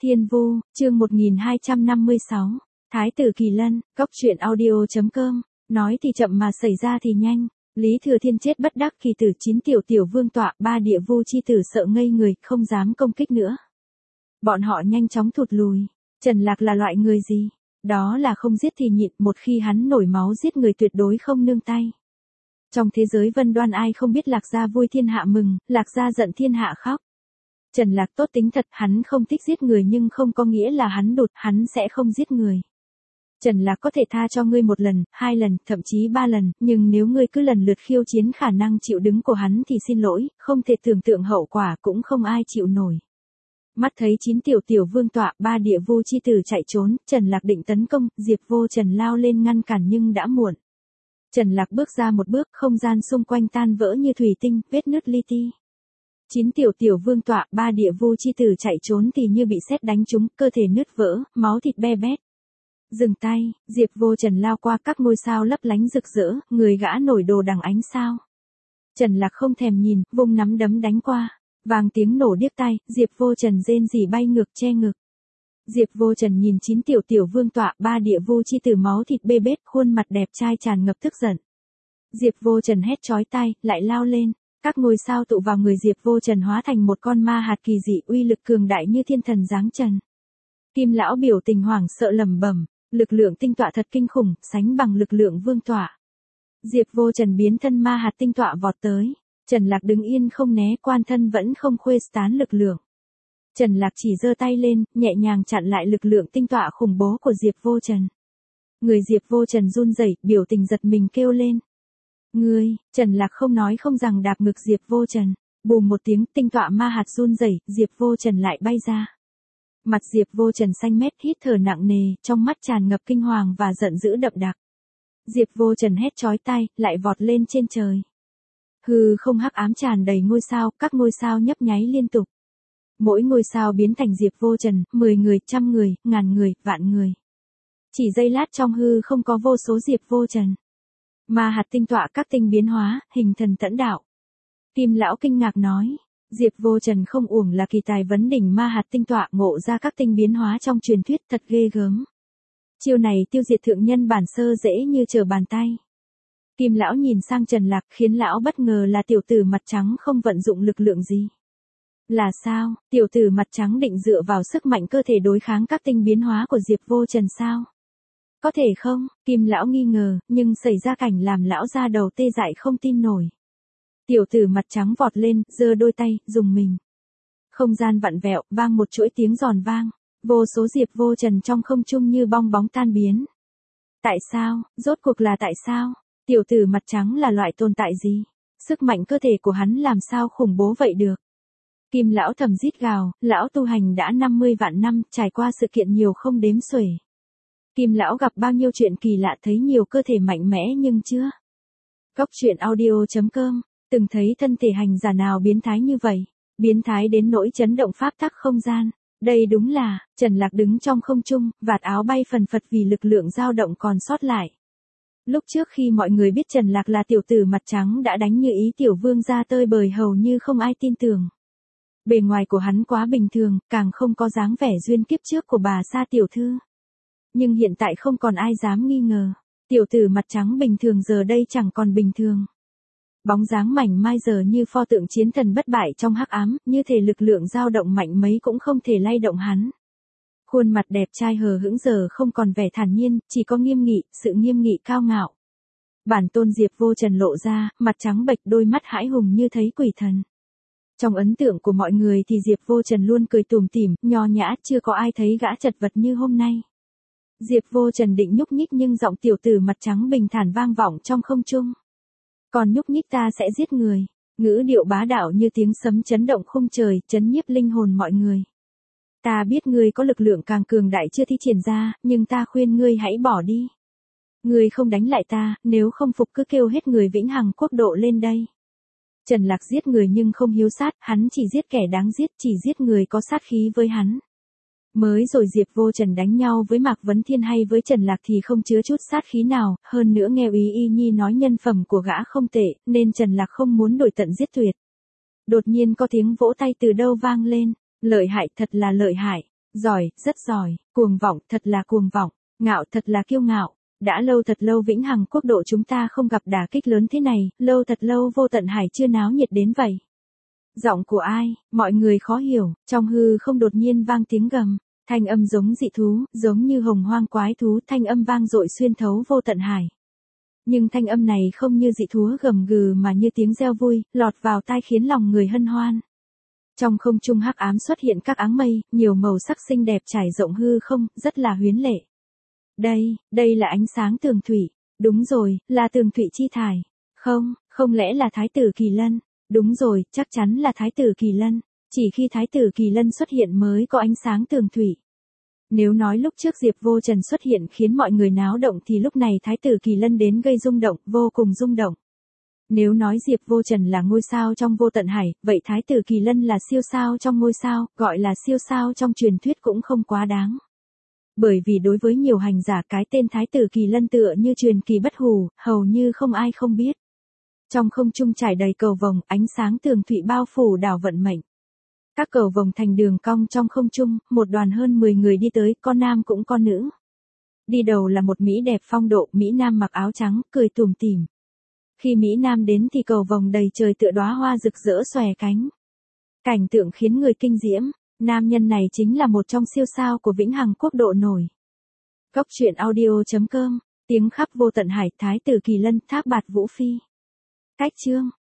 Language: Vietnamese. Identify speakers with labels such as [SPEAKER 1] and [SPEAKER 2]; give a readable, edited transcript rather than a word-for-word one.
[SPEAKER 1] Thiên Vu, chương 1256, Thái tử Kỳ Lân, Cốc truyện audio.com, nói thì chậm mà xảy ra thì nhanh. Lý Thừa Thiên chết bất đắc kỳ tử 9 tiểu vương tọa, 3 địa vu chi tử sợ ngây người, không dám công kích nữa. Bọn họ nhanh chóng thụt lùi. Trần Lạc là loại người gì? Đó là không giết thì nhịn, một khi hắn nổi máu giết người tuyệt đối không nương tay. Trong thế giới vân đoan ai không biết Lạc gia vui thiên hạ mừng, Lạc gia giận thiên hạ khóc. Trần Lạc tốt tính thật, hắn không thích giết người nhưng không có nghĩa là hắn đột, hắn sẽ không giết người. Trần Lạc có thể tha cho ngươi 1 lần, 2 lần, thậm chí 3 lần, nhưng nếu ngươi cứ lần lượt khiêu chiến khả năng chịu đứng của hắn thì xin lỗi, không thể tưởng tượng hậu quả cũng không ai chịu nổi. Mắt thấy 9 tiểu vương tọa, 3 địa vu chi tử chạy trốn, Trần Lạc định tấn công, Diệp Vô Trần lao lên ngăn cản nhưng đã muộn. Trần Lạc bước ra một bước, không gian xung quanh tan vỡ như thủy tinh, vết nứt li ti. 9 tiểu vương tọa, 3 địa vu chi tử chạy trốn thì như bị sét đánh trúng, cơ thể nứt vỡ, máu thịt be bét. Dừng tay, Diệp Vô Trần lao qua các ngôi sao lấp lánh rực rỡ, người gã nổi đồ đằng ánh sao. Trần Lạc không thèm nhìn, vung nắm đấm đánh qua. Vang tiếng nổ điếc tai, Diệp Vô Trần rên rỉ bay ngược che ngực. Diệp Vô Trần nhìn 9 tiểu vương tọa, 3 địa vu chi tử máu thịt bê bết, khuôn mặt đẹp trai tràn ngập tức giận. Diệp Vô Trần hét chói tai, lại lao lên. Các ngôi sao tụ vào người Diệp Vô Trần hóa thành một con ma hạt kỳ dị, uy lực cường đại như thiên thần giáng trần. Kim lão biểu tình hoảng sợ lẩm bẩm, lực lượng tinh tọa thật kinh khủng, sánh bằng lực lượng vương tọa. Diệp Vô Trần biến thân ma hạt tinh tọa vọt tới. Trần Lạc đứng yên không né, quan thân vẫn không khuếch tán lực lượng. Trần Lạc chỉ giơ tay lên, nhẹ nhàng chặn lại lực lượng tinh tọa khủng bố của Diệp Vô Trần. Người Diệp Vô Trần run rẩy, biểu tình giật mình kêu lên. Ngươi, Trần Lạc không nói không rằng đạp ngực Diệp Vô Trần. Bùm một tiếng, tinh tọa ma hạt run rẩy, Diệp Vô Trần lại bay ra. Mặt Diệp Vô Trần xanh mét, hít thở nặng nề, trong mắt tràn ngập kinh hoàng và giận dữ đậm đặc. Diệp Vô Trần hét chói tai, lại vọt lên trên trời. Hư không hắc ám tràn đầy ngôi sao, các ngôi sao nhấp nháy liên tục. Mỗi ngôi sao biến thành Diệp Vô Trần, 10 người, 100 người, ngàn người, vạn người. Chỉ giây lát trong hư không có vô số Diệp Vô Trần. Ma hạt tinh tọa các tinh biến hóa, hình thần tẫn đạo. Kim lão kinh ngạc nói, Diệp Vô Trần không uổng là kỳ tài vấn đỉnh ma hạt tinh tọa, ngộ ra các tinh biến hóa trong truyền thuyết, thật ghê gớm. Chiêu này tiêu diệt thượng nhân bản sơ dễ như trở bàn tay. Kim lão nhìn sang Trần Lạc, khiến lão bất ngờ là tiểu tử mặt trắng không vận dụng lực lượng gì. Là sao, tiểu tử mặt trắng định dựa vào sức mạnh cơ thể đối kháng các tinh biến hóa của Diệp Vô Trần sao? Có thể không? Kim lão nghi ngờ, nhưng xảy ra cảnh làm lão ra đầu tê dại không tin nổi. Tiểu tử mặt trắng vọt lên, giơ đôi tay, dùng mình. Không gian vặn vẹo, vang một chuỗi tiếng giòn vang. Vô số Diệp Vô Trần trong không trung như bong bóng tan biến. Tại sao? Rốt cuộc là tại sao? Tiểu tử mặt trắng là loại tồn tại gì? Sức mạnh cơ thể của hắn làm sao khủng bố vậy được? Kim lão thầm rít gào, lão tu hành đã 50 vạn năm, trải qua sự kiện nhiều không đếm xuể. Kim lão gặp bao nhiêu chuyện kỳ lạ, thấy nhiều cơ thể mạnh mẽ nhưng chưa. Cốc truyện audio.com, từng thấy thân thể hành giả nào biến thái như vậy? Biến thái đến nỗi chấn động pháp tắc không gian. Đây đúng là, Trần Lạc đứng trong không trung, vạt áo bay phần phật vì lực lượng dao động còn sót lại. Lúc trước khi mọi người biết Trần Lạc là tiểu tử mặt trắng đã đánh như ý tiểu vương ra tơi bời hầu như không ai tin tưởng. Bề ngoài của hắn quá bình thường, càng không có dáng vẻ duyên kiếp trước của bà Sa tiểu thư. Nhưng hiện tại không còn ai dám nghi ngờ, tiểu tử mặt trắng bình thường giờ đây chẳng còn bình thường. Bóng dáng mảnh mai giờ như pho tượng chiến thần bất bại trong hắc ám, như thể lực lượng dao động mạnh mấy cũng không thể lay động hắn. Khuôn mặt đẹp trai hờ hững giờ không còn vẻ thản nhiên, chỉ có nghiêm nghị, sự nghiêm nghị cao ngạo. Bản tôn Diệp Vô Trần lộ ra, mặt trắng bệch, đôi mắt hãi hùng như thấy quỷ thần. Trong ấn tượng của mọi người thì Diệp Vô Trần luôn cười tủm tỉm, nho nhã, chưa có ai thấy gã chật vật như hôm nay. Diệp Vô Trần định nhúc nhích nhưng giọng tiểu tử mặt trắng bình thản vang vọng trong không trung. Còn nhúc nhích ta sẽ giết người. Ngữ điệu bá đạo như tiếng sấm chấn động khung trời, chấn nhiếp linh hồn mọi người. Ta biết ngươi có lực lượng càng cường đại chưa thi triển ra, nhưng ta khuyên ngươi hãy bỏ đi. Ngươi không đánh lại ta, nếu không phục cứ kêu hết người vĩnh hằng quốc độ lên đây. Trần Lạc giết người nhưng không hiếu sát, hắn chỉ giết kẻ đáng giết, chỉ giết người có sát khí với hắn. Mới rồi Diệp Vô Trần đánh nhau với Mạc Vấn Thiên hay với Trần Lạc thì không chứa chút sát khí nào, hơn nữa nghe Úy Y Nhi nói nhân phẩm của gã không tệ, nên Trần Lạc không muốn đổi tận giết tuyệt. Đột nhiên có tiếng vỗ tay từ đâu vang lên, lợi hại, thật là lợi hại. Giỏi, rất giỏi, cuồng vọng, thật là cuồng vọng, ngạo thật là kiêu ngạo. Đã lâu thật lâu vĩnh hằng quốc độ chúng ta không gặp đả kích lớn thế này, lâu thật lâu vô tận hải chưa náo nhiệt đến vậy. Giọng của ai, mọi người khó hiểu, trong hư không đột nhiên vang tiếng gầm, thanh âm giống dị thú, giống như hồng hoang quái thú, thanh âm vang dội xuyên thấu vô tận hải. Nhưng thanh âm này không như dị thú gầm gừ mà như tiếng reo vui, lọt vào tai khiến lòng người hân hoan. Trong không trung hắc ám xuất hiện các áng mây, nhiều màu sắc xinh đẹp trải rộng hư không, rất là huyến lệ. Đây là ánh sáng tường thủy. Đúng rồi, là tường thủy chi thải. Không lẽ là Thái tử Kỳ Lân? Đúng rồi, chắc chắn là Thái tử Kỳ Lân. Chỉ khi Thái tử Kỳ Lân xuất hiện mới có ánh sáng tường thủy. Nếu nói lúc trước Diệp Vô Trần xuất hiện khiến mọi người náo động thì lúc này Thái tử Kỳ Lân đến gây rung động, vô cùng rung động. Nếu nói Diệp Vô Trần là ngôi sao trong vô tận hải, vậy Thái tử Kỳ Lân là siêu sao trong ngôi sao, gọi là siêu sao trong truyền thuyết cũng không quá đáng. Bởi vì đối với nhiều hành giả cái tên Thái tử Kỳ Lân tựa như truyền kỳ bất hủ, hầu như không ai không biết. Trong không trung trải đầy cầu vồng, ánh sáng tường thụy bao phủ đảo vận mệnh. Các cầu vồng thành đường cong trong không trung, một đoàn hơn 10 người đi tới, con nam cũng con nữ. Đi đầu là một Mỹ đẹp phong độ, Mỹ Nam mặc áo trắng, cười tủm tỉm. Khi Mỹ Nam đến thì cầu vồng đầy trời tựa đóa hoa rực rỡ xòe cánh. Cảnh tượng khiến người kinh diễm, nam nhân này chính là một trong siêu sao của vĩnh hằng quốc độ nổi. Góc truyện audio.com, tiếng khắp vô tận hải, Thái tử Kỳ Lân, thác bạt vũ phi. Cách chương